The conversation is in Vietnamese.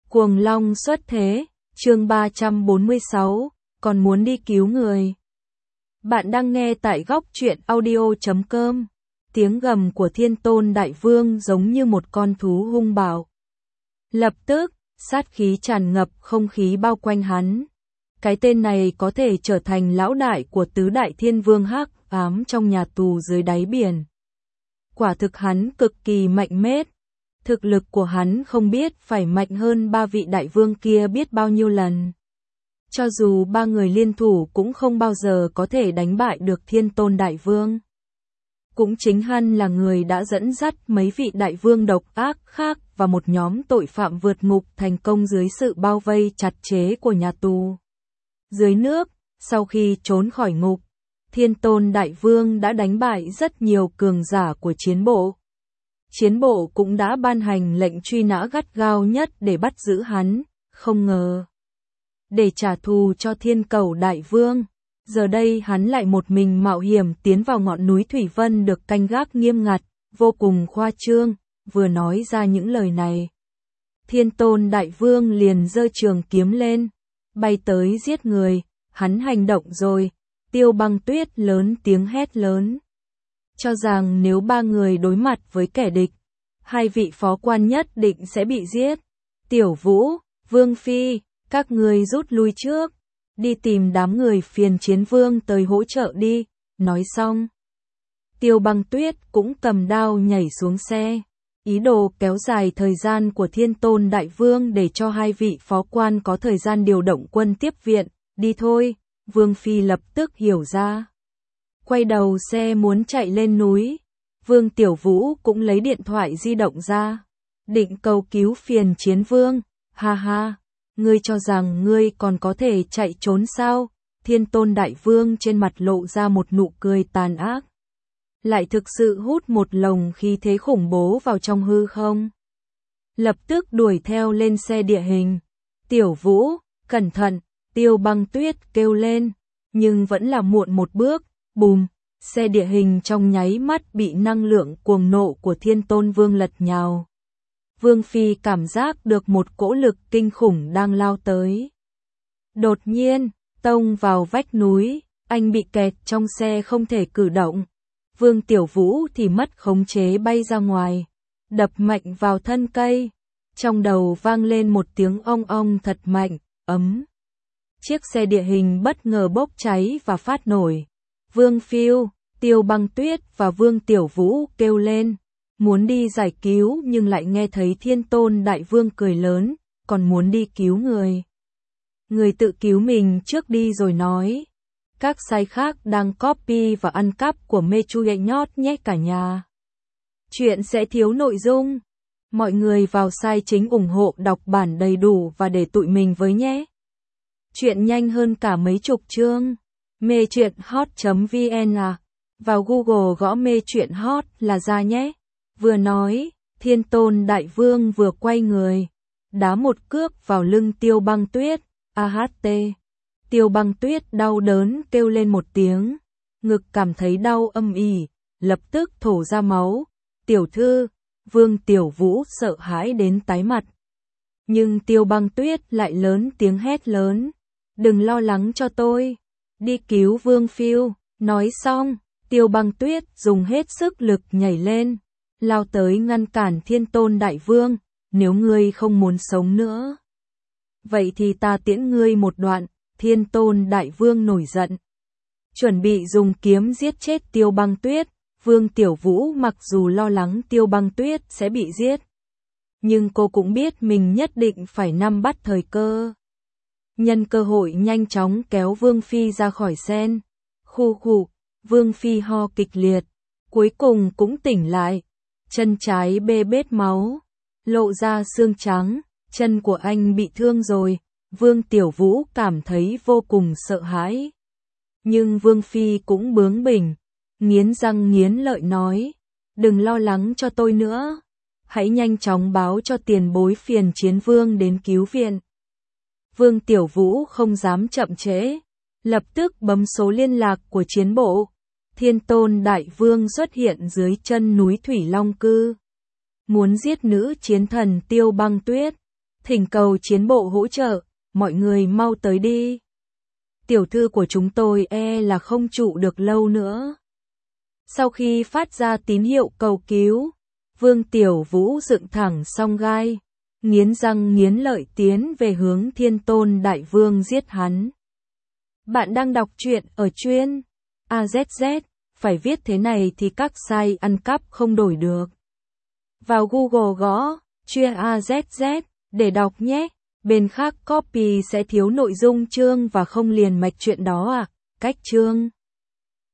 Cuồng Long xuất thế, chương 346, còn muốn đi cứu người. Bạn đang nghe tại góc truyện audio.com. Tiếng gầm của Thiên Tôn Đại Vương giống như một con thú hung bạo. Lập tức, sát khí tràn ngập không khí bao quanh hắn. Cái tên này có thể trở thành lão đại của tứ đại thiên vương hắc ám trong nhà tù dưới đáy biển. Quả thực hắn cực kỳ mạnh mẽ. Thực lực của hắn không biết phải mạnh hơn ba vị đại vương kia biết bao nhiêu lần. Cho dù ba người liên thủ cũng không bao giờ có thể đánh bại được Thiên Tôn Đại Vương. Cũng chính hắn là người đã dẫn dắt mấy vị đại vương độc ác khác và một nhóm tội phạm vượt ngục thành công dưới sự bao vây chặt chẽ của nhà tù. Dưới nước, sau khi trốn khỏi ngục, Thiên Tôn Đại Vương đã đánh bại rất nhiều cường giả của chiến bộ. Chiến bộ cũng đã ban hành lệnh truy nã gắt gao nhất để bắt giữ hắn, không ngờ. Để trả thù cho Thiên Cẩu Đại Vương, giờ đây hắn lại một mình mạo hiểm tiến vào ngọn núi Thủy Vân được canh gác nghiêm ngặt, vô cùng khoa trương, vừa nói ra những lời này. Thiên Tôn Đại Vương liền giơ trường kiếm lên, bay tới giết người, hắn hành động rồi, Tiêu Băng Tuyết lớn tiếng hét lớn. Cho rằng nếu ba người đối mặt với kẻ địch, hai vị phó quan nhất định sẽ bị giết. Tiểu Vũ, Vương Phi, các người rút lui trước, đi tìm đám người phiền chiến vương tới hỗ trợ đi. Nói xong, Tiêu Băng Tuyết cũng cầm đao nhảy xuống xe, ý đồ kéo dài thời gian của Thiên Tôn Đại Vương để cho hai vị phó quan có thời gian điều động quân tiếp viện. Đi thôi, Vương Phi lập tức hiểu ra. Quay đầu xe muốn chạy lên núi, Vương Tiểu Vũ cũng lấy điện thoại di động ra, định cầu cứu phiền chiến vương. Ha ha, ngươi cho rằng ngươi còn có thể chạy trốn sao? Thiên Tôn Đại Vương trên mặt lộ ra một nụ cười tàn ác. Lại thực sự hút một lồng khí thế khủng bố vào trong hư không. Lập tức đuổi theo lên xe địa hình. Tiểu Vũ, cẩn thận, Tiêu Băng Tuyết kêu lên, nhưng vẫn là muộn một bước. Bùm, xe địa hình trong nháy mắt bị năng lượng cuồng nộ của Thiên Tôn Vương lật nhào. Vương Phi cảm giác được một cỗ lực kinh khủng đang lao tới. Đột nhiên, tông vào vách núi, anh bị kẹt trong xe không thể cử động. Vương Tiểu Vũ thì mất khống chế bay ra ngoài, đập mạnh vào thân cây. Trong đầu vang lên một tiếng ong ong thật mạnh, ấm. Chiếc xe địa hình bất ngờ bốc cháy và phát nổ. Vương Phiêu, Tiêu Băng Tuyết và Vương Tiểu Vũ kêu lên, muốn đi giải cứu nhưng lại nghe thấy Thiên Tôn Đại Vương cười lớn, còn muốn đi cứu người. Người tự cứu mình trước đi rồi nói. Các sai khác đang copy và ăn cắp của Mechu nhót nhét cả nhà. Chuyện sẽ thiếu nội dung. Mọi người vào sai chính ủng hộ đọc bản đầy đủ và để tụi mình với nhé. Chuyện nhanh hơn cả mấy chục chương. Mê truyện hot.vn à. Vào Google gõ mê truyện hot là ra nhé. Vừa nói, Thiên Tôn Đại Vương vừa quay người, đá một cước vào lưng Tiêu Băng Tuyết. AHT. Tiêu Băng Tuyết đau đớn kêu lên một tiếng, ngực cảm thấy đau âm ỉ, lập tức thổ ra máu. Tiểu thư, Vương Tiểu Vũ sợ hãi đến tái mặt. Nhưng Tiêu Băng Tuyết lại lớn tiếng hét lớn, đừng lo lắng cho tôi, đi cứu Vương Phiêu. Nói xong, Tiêu Băng Tuyết dùng hết sức lực nhảy lên, lao tới ngăn cản Thiên Tôn Đại Vương. Nếu ngươi không muốn sống nữa, vậy thì ta tiễn ngươi một đoạn. Thiên Tôn Đại Vương nổi giận, chuẩn bị dùng kiếm giết chết Tiêu Băng Tuyết. Vương Tiểu Vũ mặc dù lo lắng Tiêu Băng Tuyết sẽ bị giết, nhưng cô cũng biết mình nhất định phải nắm bắt thời cơ. Nhân cơ hội nhanh chóng kéo Vương Phi ra khỏi sen. Khu khụ, Vương Phi ho kịch liệt, cuối cùng cũng tỉnh lại, chân trái bê bết máu, lộ ra xương trắng, chân của anh bị thương rồi. Vương Tiểu Vũ cảm thấy vô cùng sợ hãi. Nhưng Vương Phi cũng bướng bỉnh, nghiến răng nghiến lợi nói, đừng lo lắng cho tôi nữa, hãy nhanh chóng báo cho tiền bối phiền chiến vương đến cứu viện. Vương Tiểu Vũ không dám chậm trễ, lập tức bấm số liên lạc của chiến bộ. Thiên Tôn Đại Vương xuất hiện dưới chân núi Thủy Long Cư, muốn giết nữ chiến thần Tiêu Băng Tuyết. Thỉnh cầu chiến bộ hỗ trợ, mọi người mau tới đi. Tiểu thư của chúng tôi là không trụ được lâu nữa. Sau khi phát ra tín hiệu cầu cứu, Vương Tiểu Vũ dựng thẳng song gai, nghiến răng nghiến lợi tiến về hướng Thiên Tôn Đại Vương giết hắn. Bạn đang đọc truyện ở chuyên AZZ, phải viết thế này thì các site ăn cắp không đổi được. Vào Google gõ chuyên AZZ để đọc nhé. Bên khác copy sẽ thiếu nội dung chương và không liền mạch chuyện đó à. Cách chương